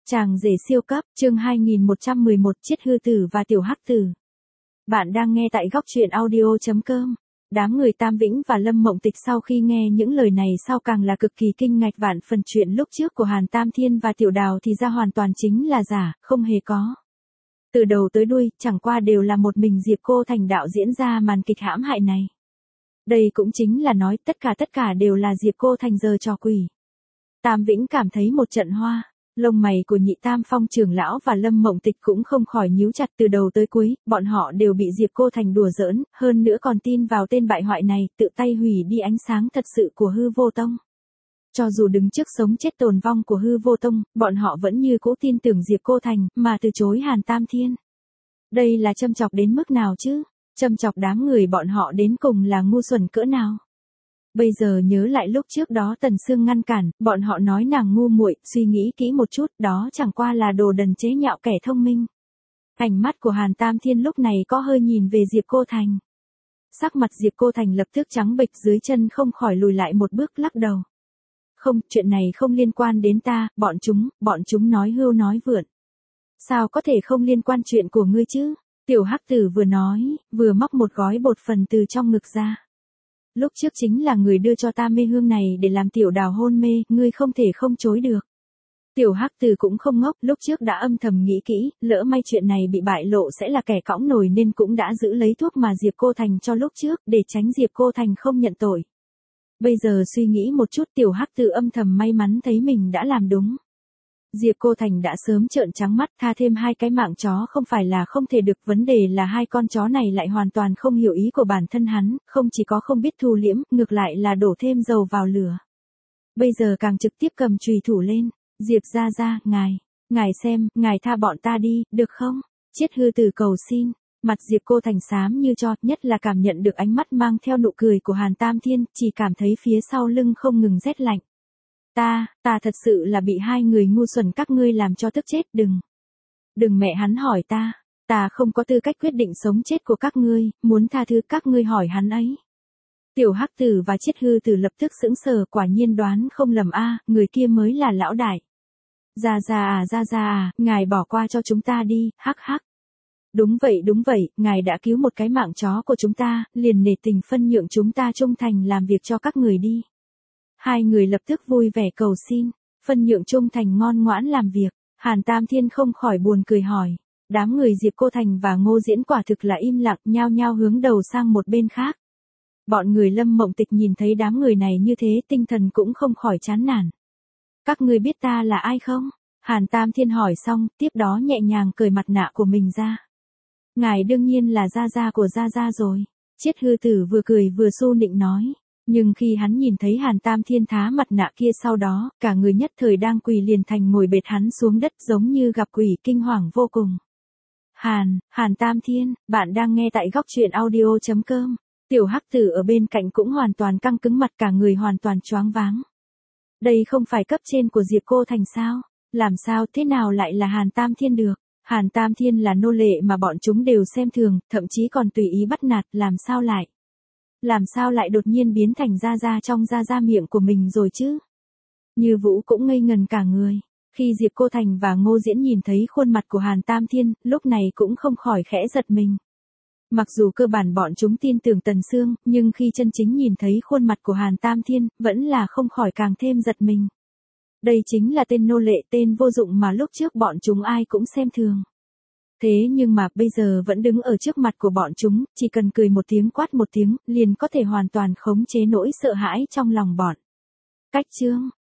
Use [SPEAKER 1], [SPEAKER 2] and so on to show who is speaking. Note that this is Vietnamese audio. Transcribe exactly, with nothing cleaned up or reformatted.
[SPEAKER 1] Chàng rể siêu cấp, chương hai nghìn một trăm mười một, Chiết Hư Tử và Tiểu Hắc Tử. Bạn đang nghe tại góc truyện audio chấm com. Đám người Tam Vĩnh và Lâm Mộng Tịch sau khi nghe những lời này sau càng là cực kỳ kinh ngạc, vạn phần chuyện lúc trước của Hàn Tam Thiên và Tiểu Đào thì ra hoàn toàn chính là giả, không hề có. Từ đầu tới đuôi, chẳng qua đều là một mình Diệp Cô Thành đạo diễn ra màn kịch hãm hại này. Đây cũng chính là nói tất cả tất cả đều là Diệp Cô Thành giở trò quỷ. Tam Vĩnh cảm thấy một trận hoa. Lông mày của Nhị Tam Phong trưởng lão và Lâm Mộng Tịch cũng không khỏi nhíu chặt, từ đầu tới cuối, bọn họ đều bị Diệp Cô Thành đùa giỡn, hơn nữa còn tin vào tên bại hoại này, tự tay hủy đi ánh sáng thật sự của Hư Vô Tông. Cho dù đứng trước sống chết tồn vong của Hư Vô Tông, bọn họ vẫn như cũ tin tưởng Diệp Cô Thành, mà từ chối Hàn Tam Thiên. Đây là châm chọc đến mức nào chứ? Châm chọc đám người bọn họ đến cùng là ngu xuẩn cỡ nào? Bây giờ nhớ lại lúc trước đó Tần Sương ngăn cản, bọn họ nói nàng ngu muội, suy nghĩ kỹ một chút, đó chẳng qua là đồ đần chế nhạo kẻ thông minh. Ánh mắt của Hàn Tam Thiên lúc này có hơi nhìn về Diệp Cô Thành. Sắc mặt Diệp Cô Thành lập tức trắng bệch, dưới chân không khỏi lùi lại một bước, lắc đầu. Không, chuyện này không liên quan đến ta, bọn chúng, bọn chúng nói hưu nói vượn. Sao có thể không liên quan chuyện của ngươi chứ? Tiểu Hắc Tử vừa nói, vừa móc một gói bột phần từ trong ngực ra. Lúc trước chính là người đưa cho ta mê hương này để làm Tiểu Đào hôn mê, ngươi không thể không chối được. Tiểu Hắc Tử cũng không ngốc, lúc trước đã âm thầm nghĩ kỹ, lỡ may chuyện này bị bại lộ sẽ là kẻ cõng nổi nên cũng đã giữ lấy thuốc mà Diệp Cô Thành cho lúc trước, để tránh Diệp Cô Thành không nhận tội. Bây giờ suy nghĩ một chút, Tiểu Hắc Tử âm thầm may mắn thấy mình đã làm đúng. Diệp Cô Thành đã sớm trợn trắng mắt, tha thêm hai cái mạng chó không phải là không thể được, vấn đề là hai con chó này lại hoàn toàn không hiểu ý của bản thân hắn, không chỉ có không biết thu liễm, ngược lại là đổ thêm dầu vào lửa. Bây giờ càng trực tiếp cầm chùy thủ lên, Diệp gia gia, ngài, ngài xem, ngài tha bọn ta đi, được không? Chiết Hư Tử cầu xin, mặt Diệp Cô Thành xám như tro, nhất là cảm nhận được ánh mắt mang theo nụ cười của Hàn Tam Thiên, chỉ cảm thấy phía sau lưng không ngừng rét lạnh. Ta, ta thật sự là bị hai người ngu xuẩn các ngươi làm cho tức chết, đừng. Đừng mẹ hắn hỏi ta, ta không có tư cách quyết định sống chết của các ngươi, muốn tha thứ các ngươi hỏi hắn ấy. Tiểu Hắc Tử và Chiết Hư Tử lập tức sững sờ, quả nhiên đoán không lầm a, người kia mới là lão đại. Gia gia à, gia gia à, ngài bỏ qua cho chúng ta đi, hắc hắc. Đúng vậy đúng vậy, ngài đã cứu một cái mạng chó của chúng ta, liền nể tình phân nhượng chúng ta trung thành làm việc cho các người đi. Hai người lập tức vui vẻ cầu xin, phân nhượng trung thành ngoan ngoãn làm việc. Hàn Tam Thiên không khỏi buồn cười hỏi. Đám người Diệp Cô Thành và Ngô Diễn quả thực là im lặng, nhao nhao hướng đầu sang một bên khác. Bọn người Lâm Mộng Tịch nhìn thấy đám người này như thế, tinh thần cũng không khỏi chán nản. Các ngươi biết ta là ai không? Hàn Tam Thiên hỏi xong, tiếp đó nhẹ nhàng cởi mặt nạ của mình ra. Ngài đương nhiên là gia gia của gia gia rồi. Chiết Hư Tử vừa cười vừa xu nịnh nói. Nhưng khi hắn nhìn thấy Hàn Tam Thiên thá mặt nạ kia sau đó, cả người nhất thời đang quỳ liền thành ngồi bệt hắn xuống đất, giống như gặp quỷ, kinh hoàng vô cùng. Hàn, Hàn Tam Thiên, bạn đang nghe tại góc truyện audio chấm com. Tiểu Hắc Tử ở bên cạnh cũng hoàn toàn căng cứng mặt, cả người hoàn toàn choáng váng. Đây không phải cấp trên của Diệp Cô Thành sao? Làm sao thế nào lại là Hàn Tam Thiên được? Hàn Tam Thiên là nô lệ mà bọn chúng đều xem thường, thậm chí còn tùy ý bắt nạt, làm sao lại? Làm sao lại đột nhiên biến thành gia gia trong gia gia miệng của mình rồi chứ? Như Vũ cũng ngây ngần cả người. Khi Diệp Cô Thành và Ngô Diễn nhìn thấy khuôn mặt của Hàn Tam Thiên, lúc này cũng không khỏi khẽ giật mình. Mặc dù cơ bản bọn chúng tin tưởng Tần Sương, nhưng khi chân chính nhìn thấy khuôn mặt của Hàn Tam Thiên, vẫn là không khỏi càng thêm giật mình. Đây chính là tên nô lệ, tên vô dụng mà lúc trước bọn chúng ai cũng xem thường. Thế nhưng mà bây giờ vẫn đứng ở trước mặt của bọn chúng, chỉ cần cười một tiếng, quát một tiếng, liền có thể hoàn toàn khống chế nỗi sợ hãi trong lòng bọn. Cách chương,